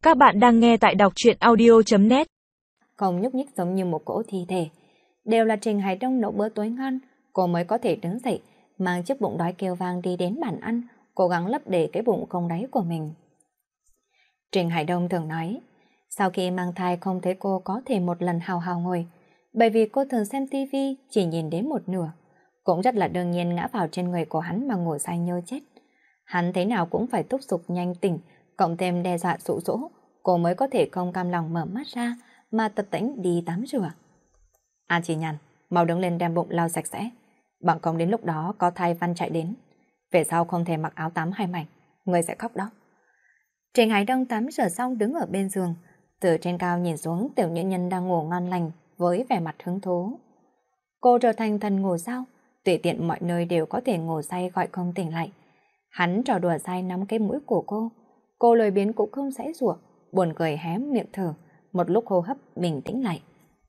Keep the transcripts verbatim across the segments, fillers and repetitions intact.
Các bạn đang nghe tại đọc truyện audio chấm net. Không nhúc nhích giống như một cỗ thi thể. Đều là Trình Hải Đông nấu bữa tối ngon, cô mới có thể đứng dậy, mang chiếc bụng đói kêu vang đi đến bàn ăn, cố gắng lấp đầy cái bụng không đáy của mình. Trình Hải Đông thường nói, sau khi mang thai không thấy cô có thể một lần hào hào ngồi, bởi vì cô thường xem tivi chỉ nhìn đến một nửa. Cũng rất là đương nhiên ngã vào trên người của hắn mà ngồi say nhơ chết. Hắn thế nào cũng phải thúc giục nhanh tỉnh, cộng thêm đe dọa dụ dỗ, cô mới có thể không cam lòng mở mắt ra mà tập tễnh đi tắm rửa. An Chỉ Nhàn, mau đứng lên đem bụng lau sạch sẽ, bằng không đến lúc đó có thai văn chạy đến. Về sau không thể mặc áo tắm hai mảnh, người sẽ khóc đó. Trình Hải Đông tắm rửa xong đứng ở bên giường, từ trên cao nhìn xuống tiểu nữ nhân đang ngủ ngon lành với vẻ mặt hứng thú. Cô trở thành thần ngủ sao? Tùy tiện mọi nơi đều có thể ngủ say gọi không tỉnh lại. Hắn trò đùa say nắm cái mũi của cô. Cô lười biếng cũng không giãy giụa, buồn cười hé miệng thở, một lúc hô hấp bình tĩnh lại.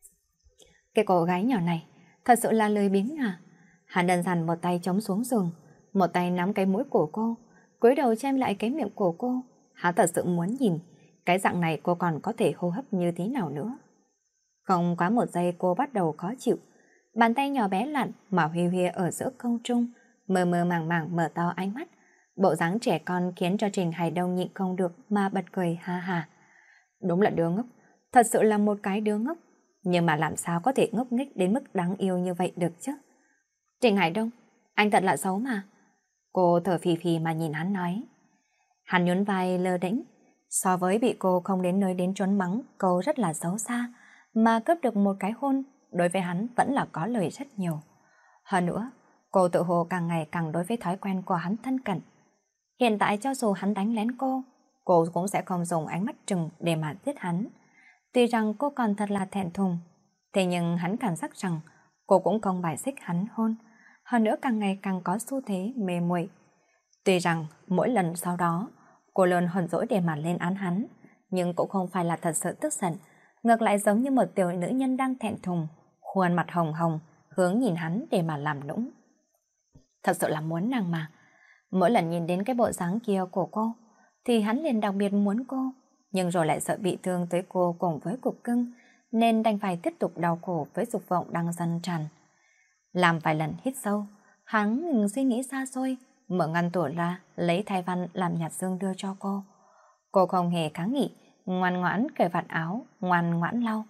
Cái cô gái nhỏ này thật sự là lười biếng à? Hắn đơn giản một tay chống xuống giường, một tay nắm cái mũi của cô, cúi đầu xem lại cái miệng của cô. Hắn thật sự muốn nhìn cái dạng này cô còn có thể hô hấp như thế nào nữa. Không quá một giây cô bắt đầu khó chịu. Bàn tay nhỏ bé lặn mà huy huy ở giữa không trung, mơ mơ màng màng mở to ánh mắt. Bộ dáng trẻ con khiến cho Trình Hải Đông nhịn không được mà bật cười ha ha. Đúng là đứa ngốc, thật sự là một cái đứa ngốc. Nhưng mà làm sao có thể ngốc nghếch đến mức đáng yêu như vậy được chứ? Trình Hải Đông, anh thật là xấu mà. Cô thở phì phì mà nhìn hắn nói. Hắn nhún vai lơ đễnh. So với bị cô không đến nơi đến chốn mắng, cô rất là xấu xa, mà cướp được một cái hôn, đối với hắn vẫn là có lời rất nhiều. Hơn nữa, cô tự hồ càng ngày càng đối với thói quen của hắn thân cận. Hiện tại cho dù hắn đánh lén cô, cô cũng sẽ không dùng ánh mắt trừng để mà giết hắn. Tuy rằng cô còn thật là thẹn thùng, thế nhưng hắn cảm giác rằng cô cũng không bài xích hắn hôn. Hơn nữa càng ngày càng có xu thế mê muội. Tuy rằng mỗi lần sau đó, cô luôn hờn dỗi để mà lên án hắn, nhưng cũng không phải là thật sự tức giận. Ngược lại giống như một tiểu nữ nhân đang thẹn thùng, khuôn mặt hồng hồng, hướng nhìn hắn để mà làm nũng. Thật sự là muốn nàng mà. Mỗi lần nhìn đến cái bộ dáng kia của cô, thì hắn liền đặc biệt muốn cô, nhưng rồi lại sợ bị thương tới cô cùng với cục cưng, nên đành phải tiếp tục đau khổ với dục vọng đang dần tràn. Làm vài lần hít sâu, hắn ngừng suy nghĩ xa xôi, mở ngăn tủ ra, lấy thai văn làm nhạt xương đưa cho cô. Cô không hề kháng nghị, ngoan ngoãn cởi vạt áo, ngoan ngoãn lau.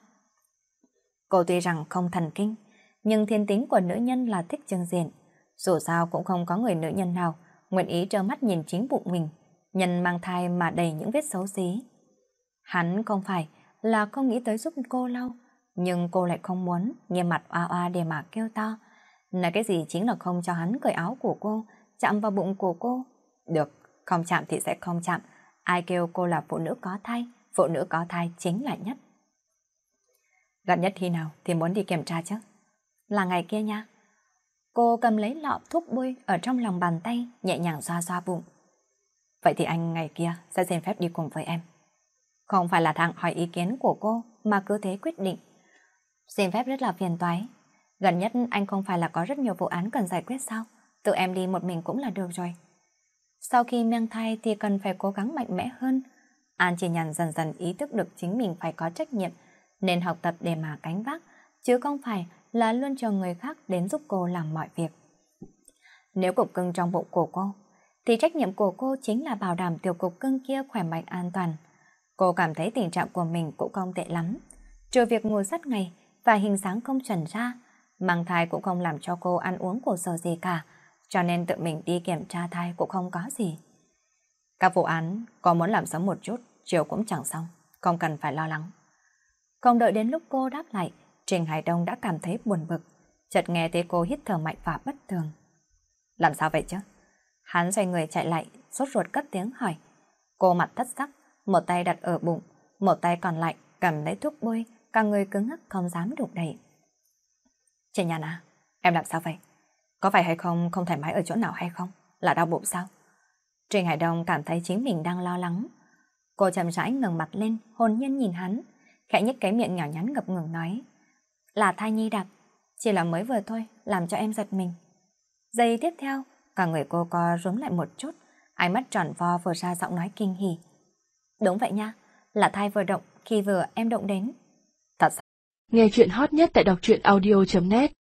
Cô tuy rằng không thần kinh, nhưng thiên tính của nữ nhân là thích trưng diện. Dù sao cũng không có người nữ nhân nào nguyện ý trơ mắt nhìn chính bụng mình, nhân mang thai mà đầy những vết xấu xí. Hắn không phải là không nghĩ tới giúp cô lau, nhưng cô lại không muốn nghiêm mặt oa oa để mà kêu to. Là cái gì chính là không cho hắn cởi áo của cô, chạm vào bụng của cô. Được, không chạm thì sẽ không chạm. Ai kêu cô là phụ nữ có thai, phụ nữ có thai chính là nhất. Gần nhất khi nào thì muốn đi kiểm tra chứ? Là ngày kia nha. Cô cầm lấy lọ thuốc bôi ở trong lòng bàn tay, nhẹ nhàng xoa xoa bụng. Vậy thì anh ngày kia sẽ xin phép đi cùng với em. Không phải là thằng hỏi ý kiến của cô mà cứ thế quyết định. Xin phép rất là phiền toái. Gần nhất anh không phải là có rất nhiều vụ án cần giải quyết sao? Tự em đi một mình cũng là được rồi. Sau khi mang thai thì cần phải cố gắng mạnh mẽ hơn. An Chỉ Nhàn dần dần ý thức được chính mình phải có trách nhiệm, nên học tập để mà gánh vác, chứ không phải là luôn chờ người khác đến giúp cô làm mọi việc. Nếu cục cưng trong bụng của cô, thì trách nhiệm của cô chính là bảo đảm tiểu cục cưng kia khỏe mạnh an toàn. Cô cảm thấy tình trạng của mình cũng không tệ lắm. Trừ việc ngồi sát ngày và hình dáng không chuẩn ra, mang thai cũng không làm cho cô ăn uống khổ sở gì cả, cho nên tự mình đi kiểm tra thai cũng không có gì. Các vụ án có muốn làm sớm một chút, chiều cũng chẳng xong, không cần phải lo lắng. Không đợi đến lúc cô đáp lại, Trình Hải Đông đã cảm thấy buồn bực, chợt nghe thấy cô hít thở mạnh và bất thường. Làm sao vậy chứ? Hắn xoay người chạy lại, sốt ruột cất tiếng hỏi. Cô mặt thất sắc, một tay đặt ở bụng, một tay còn lại cầm lấy thuốc bôi, cả người cứng ngắc không dám đụng đẩy. Chị Nhàn à, em làm sao vậy? Có phải hay không không thoải mái ở chỗ nào hay không? Là đau bụng sao? Trình Hải Đông cảm thấy chính mình đang lo lắng. Cô chậm rãi ngẩng mặt lên, hồn nhiên nhìn hắn, khẽ nhếch cái miệng nhỏ nhắn ngập ngừng nói. Là thai nhi đặc, chỉ là mới vừa thôi, làm cho em giật mình. Giây tiếp theo, cả người cô co rúm lại một chút, ánh mắt tròn vo vừa ra giọng nói kinh hỉ. Đúng vậy nha, là thai vừa động khi vừa em động đến. Thật sao? Nghe chuyện hot nhất tại đọc truyện audio chấm net